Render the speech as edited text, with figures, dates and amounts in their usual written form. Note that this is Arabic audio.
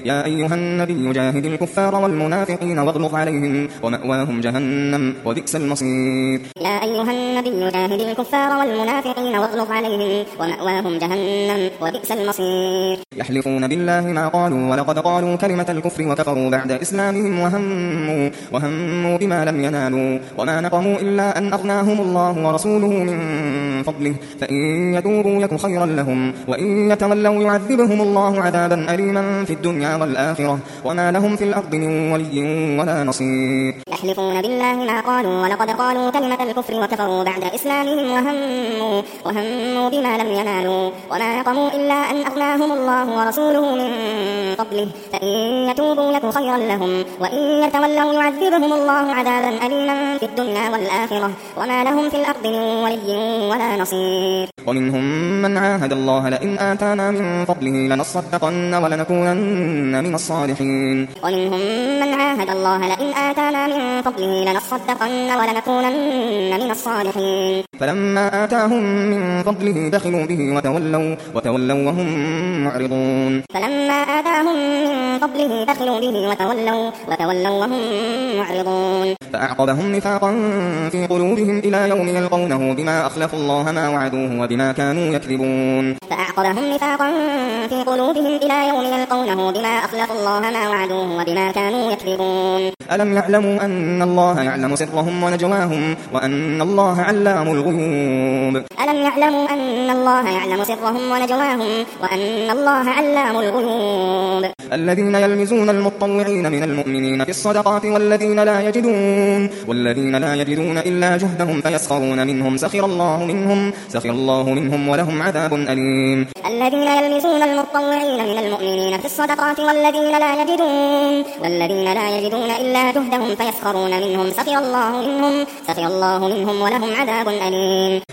يا أيها النبي جاهد الكفار والمنافقين واغلظ عليهم ومأواهم جهنم وبئس المصير. يا أيها النبي جاهد الكفار والمنافقين واغلظ عليهم ومأواهم جهنم وبئس المصير. يحلفون بالله ما قالوا ولقد قالوا كلمة الكفر وكفروا بعد إسلامهم وهموا بما لم ينالوا وما نقموا إلا أن أغناهم الله ورسوله من فضله فإن يتوبوا يك خيرا لهم وإن يتولوا يعذبهم الله عذابا أليما في الدنيا والآخرة وما لهم في الأرض من ولي ولا نصير. يحلفون بالله ما قالوا ولقد قالوا كلمة الكفر وكفروا بعد إسلامهم وهموا بما لم ينالوا وما نقموا إلا أن أغناهم الله ورسوله من فضله فإن يتوبوا يك خيرا لهم وإن يتولوا يعذبهم الله عذابا أليما في الدنيا والآخرة وما لهم في الأرض من ولي ولا نصير. ومنهم من عاهد الله لئن آتانا من فضله لنصدقن ولنكونن من الصالحين. ومنهم من عاهد الله لئن آتانا من فضله لنصدقن ولنكونن من الصالحين. فلما آتاهم من فضله بخلوا به وتولوا وهم معرضون. فلما آتاهم من فضله بخلوا به وتولوا وهم معرضون. فأعقبهم نفاقا في قلوبهم إلى يوم يلقونه بما أخلفوا الله ما وعدوه وبما كانوا يكذبون. فأعقبهم نفاقا في قلوبهم إلى يوم يلقونه بما أخلفوا الله ما وعدوه وبما كانوا يكذبون. ألم يعلموا أن الله يعلم سرهم ونجواهم وأن الله علام الغيوب. ألم يعلموا أن الله يعلم سرهم ونجواهم وأن الله علام الغيوب. الذين يلمزون المطوعين من المؤمنين في الصدقات والذين لا يجدون إلا جهدهم فيسخرون منهم سخر الله منهم ولهم عذاب أليم. الذين يلمزون المطوعين من المؤمنين في الصدقات والذين لا يجدون إلا جهدهم فيسخرون منهم سخر الله منهم ولهم عذاب أليم.